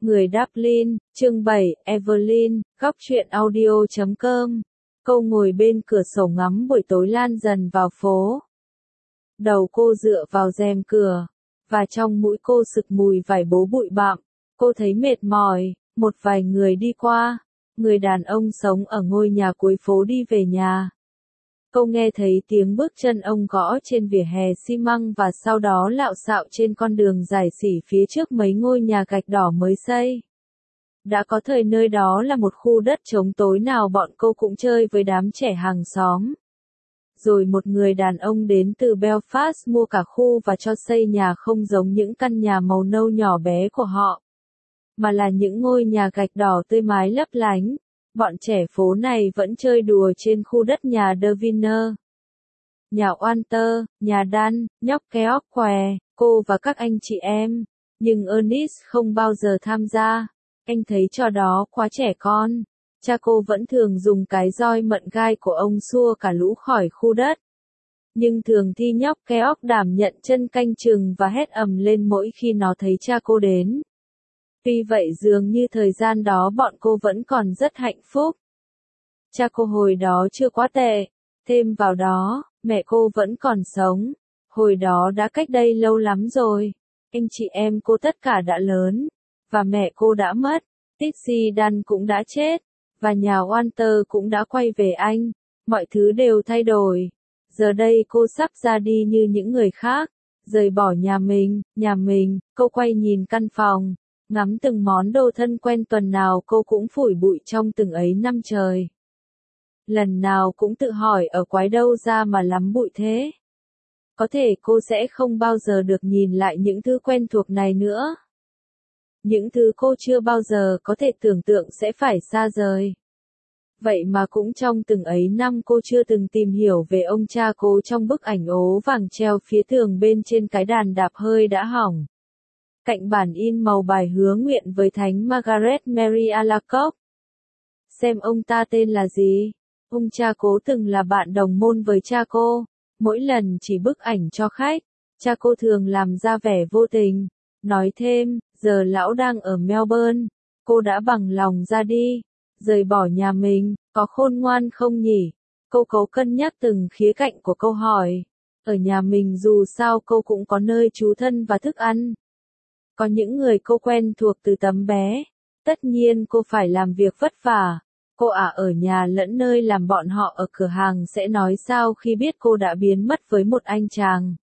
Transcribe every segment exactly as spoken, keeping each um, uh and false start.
Người Dublin, chương bảy, Evelyn, góc truyện audio chấm com. Cô ngồi bên cửa sổ ngắm buổi tối lan dần vào phố. Đầu cô dựa vào rèm cửa, và trong mũi cô sực mùi vải bố bụi bặm. Cô thấy mệt mỏi, một vài người đi qua. Người đàn ông sống ở ngôi nhà cuối phố đi về nhà. Cô nghe thấy tiếng bước chân ông gõ trên vỉa hè xi măng và sau đó lạo xạo trên con đường dài xỉ phía trước mấy ngôi nhà gạch đỏ mới xây. Đã có thời nơi đó là một khu đất trống, tối nào bọn cô cũng chơi với đám trẻ hàng xóm. Rồi một người đàn ông đến từ Belfast mua cả khu và cho xây nhà không giống những căn nhà màu nâu nhỏ bé của họ, mà là những ngôi nhà gạch đỏ tươi mái lấp lánh. Bọn trẻ phố này vẫn chơi đùa trên khu đất nhà Deviner, nhà Walter, nhà Dan, nhóc Keok què, cô và các anh chị em. Nhưng Ernest không bao giờ tham gia. Anh thấy trò đó quá trẻ con. Cha cô vẫn thường dùng cái roi mận gai của ông xua cả lũ khỏi khu đất. Nhưng thường thì nhóc Keok đảm nhận chân canh chừng và hét ầm lên mỗi khi nó thấy cha cô đến. Tuy vậy dường như thời gian đó bọn cô vẫn còn rất hạnh phúc. Cha cô hồi đó chưa quá tệ. Thêm vào đó, mẹ cô vẫn còn sống. Hồi đó đã cách đây lâu lắm rồi. Anh chị em cô tất cả đã lớn. Và mẹ cô đã mất. Tixie Dunn cũng đã chết. Và nhà Walter cũng đã quay về Anh. Mọi thứ đều thay đổi. Giờ đây cô sắp ra đi như những người khác. Rời bỏ nhà mình, nhà mình. Cô quay nhìn căn phòng. Ngắm từng món đồ thân quen, tuần nào cô cũng phủi bụi trong từng ấy năm trời. Lần nào cũng tự hỏi ở quái đâu ra mà lắm bụi thế. Có thể cô sẽ không bao giờ được nhìn lại những thứ quen thuộc này nữa. Những thứ cô chưa bao giờ có thể tưởng tượng sẽ phải xa rời. Vậy mà cũng trong từng ấy năm cô chưa từng tìm hiểu về ông cha cô trong bức ảnh ố vàng treo phía tường bên trên cái đàn đạp hơi đã hỏng. Cạnh bản in màu bài hứa nguyện với Thánh Margaret Mary Alacoque. Xem ông ta tên là gì? Ông cha cố từng là bạn đồng môn với cha cô. Mỗi lần chỉ bức ảnh cho khách, cha cô thường làm ra vẻ vô tình. Nói thêm, giờ lão đang ở Melbourne. Cô đã bằng lòng ra đi. Rời bỏ nhà mình, có khôn ngoan không nhỉ? Cô cố cân nhắc từng khía cạnh của câu hỏi. Ở nhà mình dù sao cô cũng có nơi trú thân và thức ăn. Có những người cô quen thuộc từ tấm bé. Tất nhiên cô phải làm việc vất vả. Cô ả ở nhà lẫn nơi làm bọn họ ở cửa hàng sẽ nói sao khi biết cô đã biến mất với một anh chàng.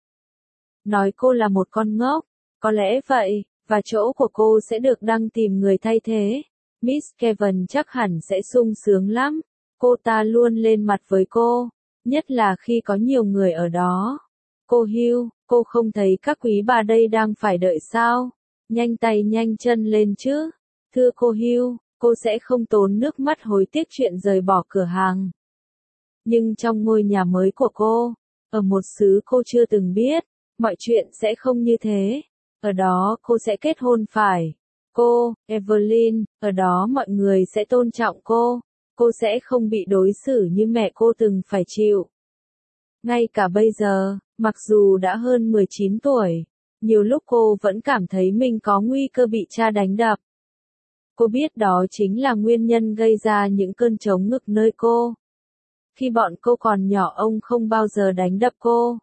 Nói cô là một con ngốc. Có lẽ vậy, và chỗ của cô sẽ được đang tìm người thay thế. Miss Kevin chắc hẳn sẽ sung sướng lắm. Cô ta luôn lên mặt với cô. Nhất là khi có nhiều người ở đó. Cô Hugh, cô không thấy các quý bà đây đang phải đợi sao? Nhanh tay nhanh chân lên chứ. Thưa cô Hugh, cô sẽ không tốn nước mắt hối tiếc chuyện rời bỏ cửa hàng. Nhưng trong ngôi nhà mới của cô, ở một xứ cô chưa từng biết, mọi chuyện sẽ không như thế. Ở đó cô sẽ kết hôn phải. Cô, Evelyn, ở đó mọi người sẽ tôn trọng cô. Cô sẽ không bị đối xử như mẹ cô từng phải chịu. Ngay cả bây giờ, mặc dù đã hơn mười chín tuổi, nhiều lúc cô vẫn cảm thấy mình có nguy cơ bị cha đánh đập. Cô biết đó chính là nguyên nhân gây ra những cơn trống ngực nơi cô. Khi bọn cô còn nhỏ ông không bao giờ đánh đập cô.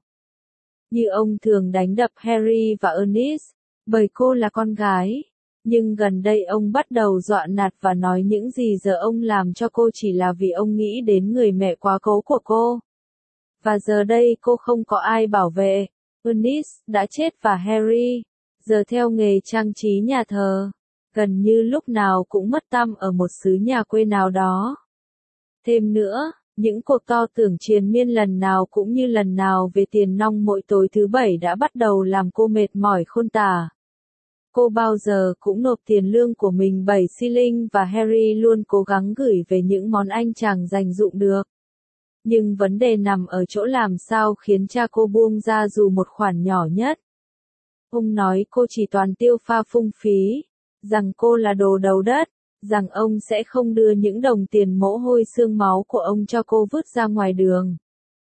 Như ông thường đánh đập Harry và Ernest, bởi cô là con gái. Nhưng gần đây ông bắt đầu dọa nạt và nói những gì giờ ông làm cho cô chỉ là vì ông nghĩ đến người mẹ quá cố của cô. Và giờ đây cô không có ai bảo vệ. Ernest đã chết và Harry, giờ theo nghề trang trí nhà thờ, gần như lúc nào cũng mất tăm ở một xứ nhà quê nào đó. Thêm nữa, những cuộc to tưởng triền miên lần nào cũng như lần nào về tiền nong mỗi tối thứ bảy đã bắt đầu làm cô mệt mỏi khôn tả. Cô bao giờ cũng nộp tiền lương của mình bảy shilling và Harry luôn cố gắng gửi về những món anh chàng dành dụm được. Nhưng vấn đề nằm ở chỗ làm sao khiến cha cô buông ra dù một khoản nhỏ nhất. Ông nói cô chỉ toàn tiêu pha phung phí, rằng cô là đồ đầu đất, rằng ông sẽ không đưa những đồng tiền mồ hôi xương máu của ông cho cô vứt ra ngoài đường.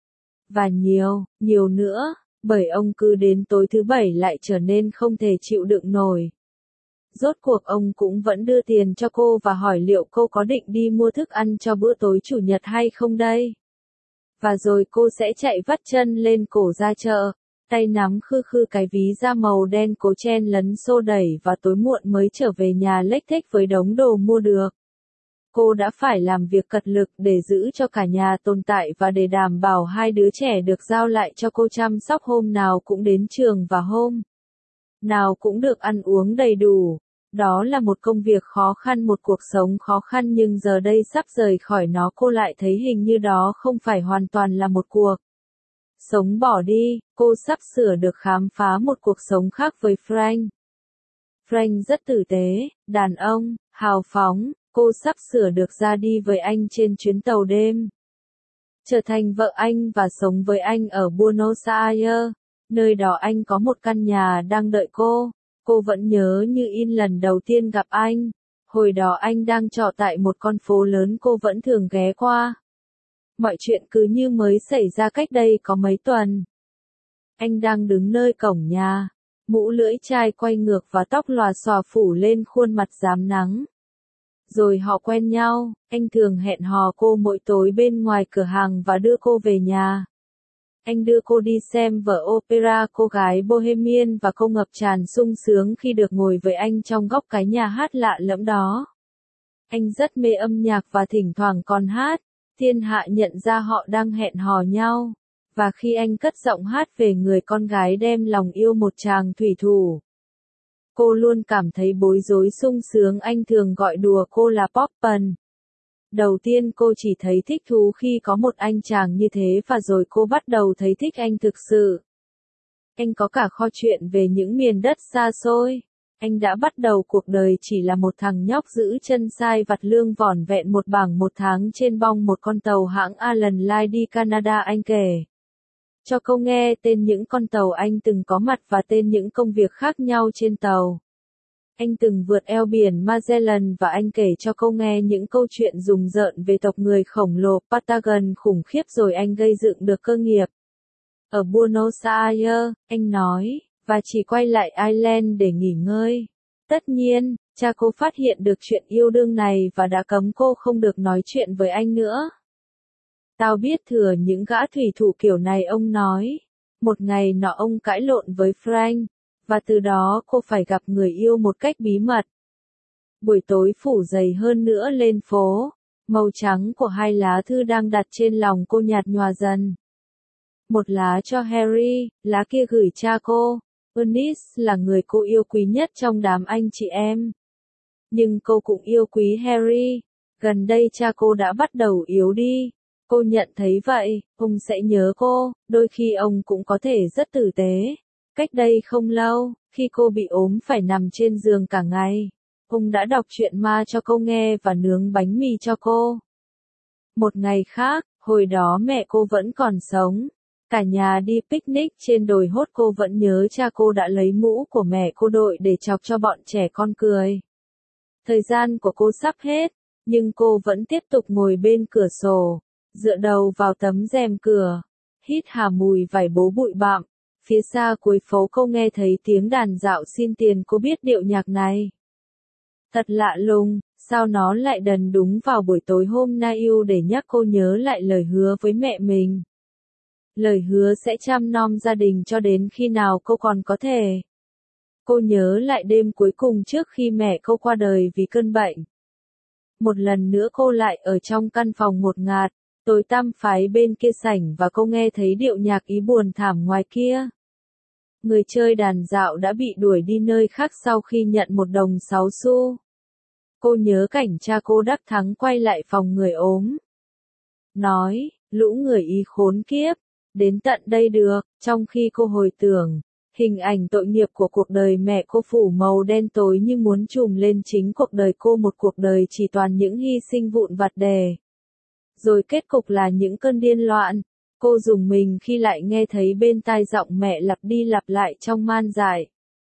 Và nhiều, nhiều nữa, bởi ông cứ đến tối thứ bảy lại trở nên không thể chịu đựng nổi. Rốt cuộc ông cũng vẫn đưa tiền cho cô và hỏi liệu cô có định đi mua thức ăn cho bữa tối chủ nhật hay không đây. Và rồi cô sẽ chạy vắt chân lên cổ ra chợ, tay nắm khư khư cái ví da màu đen cố chen lấn xô đẩy và tối muộn mới trở về nhà lếch thếch với đống đồ mua được. Cô đã phải làm việc cật lực để giữ cho cả nhà tồn tại và để đảm bảo hai đứa trẻ được giao lại cho cô chăm sóc, hôm nào cũng đến trường và hôm nào cũng được ăn uống đầy đủ. Đó là một công việc khó khăn, một cuộc sống khó khăn, nhưng giờ đây sắp rời khỏi nó cô lại thấy hình như đó không phải hoàn toàn là một cuộc sống bỏ đi, cô sắp sửa được khám phá một cuộc sống khác với Frank. Frank rất tử tế, đàn ông, hào phóng, cô sắp sửa được ra đi với anh trên chuyến tàu đêm. Trở thành vợ anh và sống với anh ở Buenos Aires, nơi đó anh có một căn nhà đang đợi cô. Cô vẫn nhớ như in lần đầu tiên gặp anh. Hồi đó anh đang trọ tại một con phố lớn cô vẫn thường ghé qua. Mọi chuyện cứ như mới xảy ra cách đây có mấy tuần. Anh đang đứng nơi cổng nhà, mũ lưỡi chai quay ngược và tóc lòa xòa phủ lên khuôn mặt rám nắng. Rồi họ quen nhau, anh thường hẹn hò cô mỗi tối bên ngoài cửa hàng và đưa cô về nhà. Anh đưa cô đi xem vở opera Cô gái Bohemian và cô ngập tràn sung sướng khi được ngồi với anh trong góc cái nhà hát lạ lẫm đó. Anh rất mê âm nhạc và thỉnh thoảng còn hát. Thiên hạ nhận ra họ đang hẹn hò nhau. Và khi anh cất giọng hát về người con gái đem lòng yêu một chàng thủy thủ, cô luôn cảm thấy bối rối sung sướng. Anh thường gọi đùa cô là Poppen. Đầu tiên cô chỉ thấy thích thú khi có một anh chàng như thế và rồi cô bắt đầu thấy thích anh thực sự. Anh có cả kho chuyện về những miền đất xa xôi. Anh đã bắt đầu cuộc đời chỉ là một thằng nhóc giữ chân sai vặt lương vỏn vẹn một bảng một tháng trên bong một con tàu hãng Alan Line đi Canada. Anh kể cho cô nghe tên những con tàu anh từng có mặt và tên những công việc khác nhau trên tàu. Anh từng vượt eo biển Magellan và anh kể cho cô nghe những câu chuyện rùng rợn về tộc người khổng lồ Patagon khủng khiếp, rồi anh gây dựng được cơ nghiệp ở Buenos Aires, anh nói, và chỉ quay lại Ireland để nghỉ ngơi. Tất nhiên, cha cô phát hiện được chuyện yêu đương này và đã cấm cô không được nói chuyện với anh nữa. Tao biết thừa những gã thủy thủ kiểu này, ông nói. Một ngày nọ ông cãi lộn với Frank, và từ đó cô phải gặp người yêu một cách bí mật. Buổi tối phủ dày hơn nữa lên phố, màu trắng của hai lá thư đang đặt trên lòng cô nhạt nhòa dần. Một lá cho Harry, lá kia gửi cha cô. Eunice là người cô yêu quý nhất trong đám anh chị em. Nhưng cô cũng yêu quý Harry. Gần đây cha cô đã bắt đầu yếu đi. Cô nhận thấy vậy, ông sẽ nhớ cô, đôi khi ông cũng có thể rất tử tế. Cách đây không lâu, khi cô bị ốm phải nằm trên giường cả ngày, ông đã đọc truyện ma cho cô nghe và nướng bánh mì cho cô. Một ngày khác, hồi đó mẹ cô vẫn còn sống. Cả nhà đi picnic trên đồi hốt, cô vẫn nhớ cha cô đã lấy mũ của mẹ cô đội để chọc cho bọn trẻ con cười. Thời gian của cô sắp hết, nhưng cô vẫn tiếp tục ngồi bên cửa sổ, dựa đầu vào tấm rèm cửa, hít hà mùi vải bố bụi bặm. Phía xa cuối phố cô nghe thấy tiếng đàn dạo xin tiền. Cô biết điệu nhạc này. Thật lạ lùng, sao nó lại đần đúng vào buổi tối hôm nay yêu để nhắc cô nhớ lại lời hứa với mẹ mình. Lời hứa sẽ chăm nom gia đình cho đến khi nào cô còn có thể. Cô nhớ lại đêm cuối cùng trước khi mẹ cô qua đời vì cơn bệnh. Một lần nữa cô lại ở trong căn phòng ngột ngạt, tối tăm phái bên kia sảnh và cô nghe thấy điệu nhạc ý buồn thảm ngoài kia. Người chơi đàn dạo đã bị đuổi đi nơi khác sau khi nhận một đồng sáu xu. Cô nhớ cảnh cha cô đắc thắng quay lại phòng người ốm. Nói, lũ người Ý khốn kiếp, đến tận đây được, trong khi cô hồi tưởng, hình ảnh tội nghiệp của cuộc đời mẹ cô phủ màu đen tối như muốn trùm lên chính cuộc đời cô, một cuộc đời chỉ toàn những hy sinh vụn vặt đề. Rồi kết cục là những cơn điên loạn. Cô rùng mình khi lại nghe thấy bên tai giọng mẹ lặp đi lặp lại trong man dại.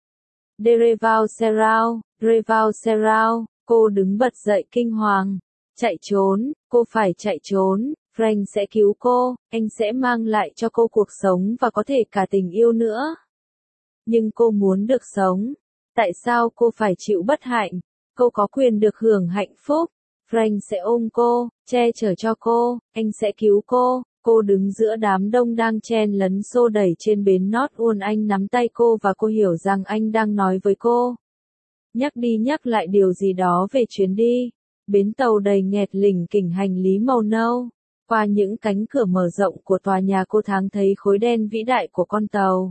Derevao Serao, Derevao Serao, cô đứng bật dậy kinh hoàng. Chạy trốn, cô phải chạy trốn, Frank sẽ cứu cô, anh sẽ mang lại cho cô cuộc sống và có thể cả tình yêu nữa. Nhưng cô muốn được sống. Tại sao cô phải chịu bất hạnh? Cô có quyền được hưởng hạnh phúc. Frank sẽ ôm cô, che chở cho cô, anh sẽ cứu cô. Cô đứng giữa đám đông đang chen lấn xô đẩy trên bến North, anh nắm tay cô và cô hiểu rằng anh đang nói với cô. Nhắc đi nhắc lại điều gì đó về chuyến đi. Bến tàu đầy nghẹt lỉnh kỉnh hành lý màu nâu. Qua những cánh cửa mở rộng của tòa nhà cô thoáng thấy khối đen vĩ đại của con tàu.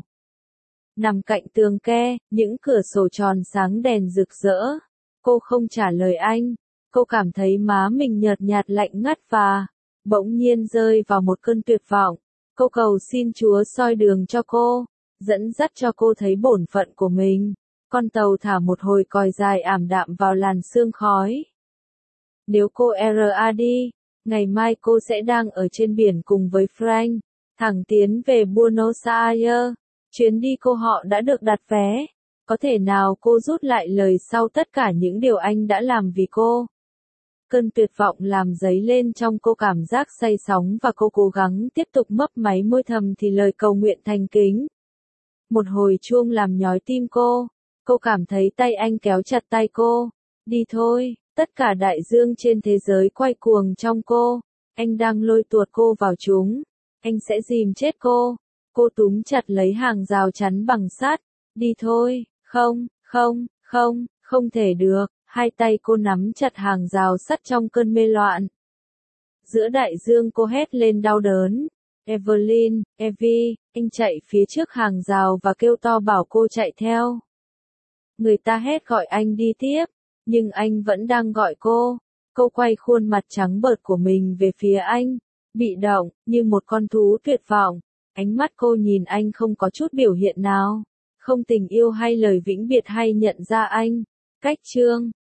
Nằm cạnh tường ke, những cửa sổ tròn sáng đèn rực rỡ. Cô không trả lời anh. Cô cảm thấy má mình nhợt nhạt lạnh ngắt và bỗng nhiên rơi vào một cơn tuyệt vọng. Cô cầu xin Chúa soi đường cho cô, dẫn dắt cho cô thấy bổn phận của mình. Con tàu thả một hồi còi dài ảm đạm vào làn sương khói. Nếu cô ra đi, ngày mai cô sẽ đang ở trên biển cùng với Frank, thẳng tiến về Buenos Aires. Chuyến đi cô họ đã được đặt vé. Có thể nào cô rút lại lời sau tất cả những điều anh đã làm vì cô? Cơn tuyệt vọng làm dấy lên trong cô cảm giác say sóng và cô cố gắng tiếp tục mấp máy môi thầm thì lời cầu nguyện thành kính. Một hồi chuông làm nhói tim cô. Cô cảm thấy tay anh kéo chặt tay cô. Đi thôi, tất cả đại dương trên thế giới quay cuồng trong cô. Anh đang lôi tuột cô vào chúng. Anh sẽ dìm chết cô. Cô túm chặt lấy hàng rào chắn bằng sắt. Đi thôi, không, không, không, không thể được. Hai tay cô nắm chặt hàng rào sắt trong cơn mê loạn. Giữa đại dương cô hét lên đau đớn. Evelyn, Evie, anh chạy phía trước hàng rào và kêu to bảo cô chạy theo. Người ta hét gọi anh đi tiếp, nhưng anh vẫn đang gọi cô. Cô quay khuôn mặt trắng bợt của mình về phía anh, bị động, như một con thú tuyệt vọng. Ánh mắt cô nhìn anh không có chút biểu hiện nào, không tình yêu hay lời vĩnh biệt hay nhận ra anh. Cách chương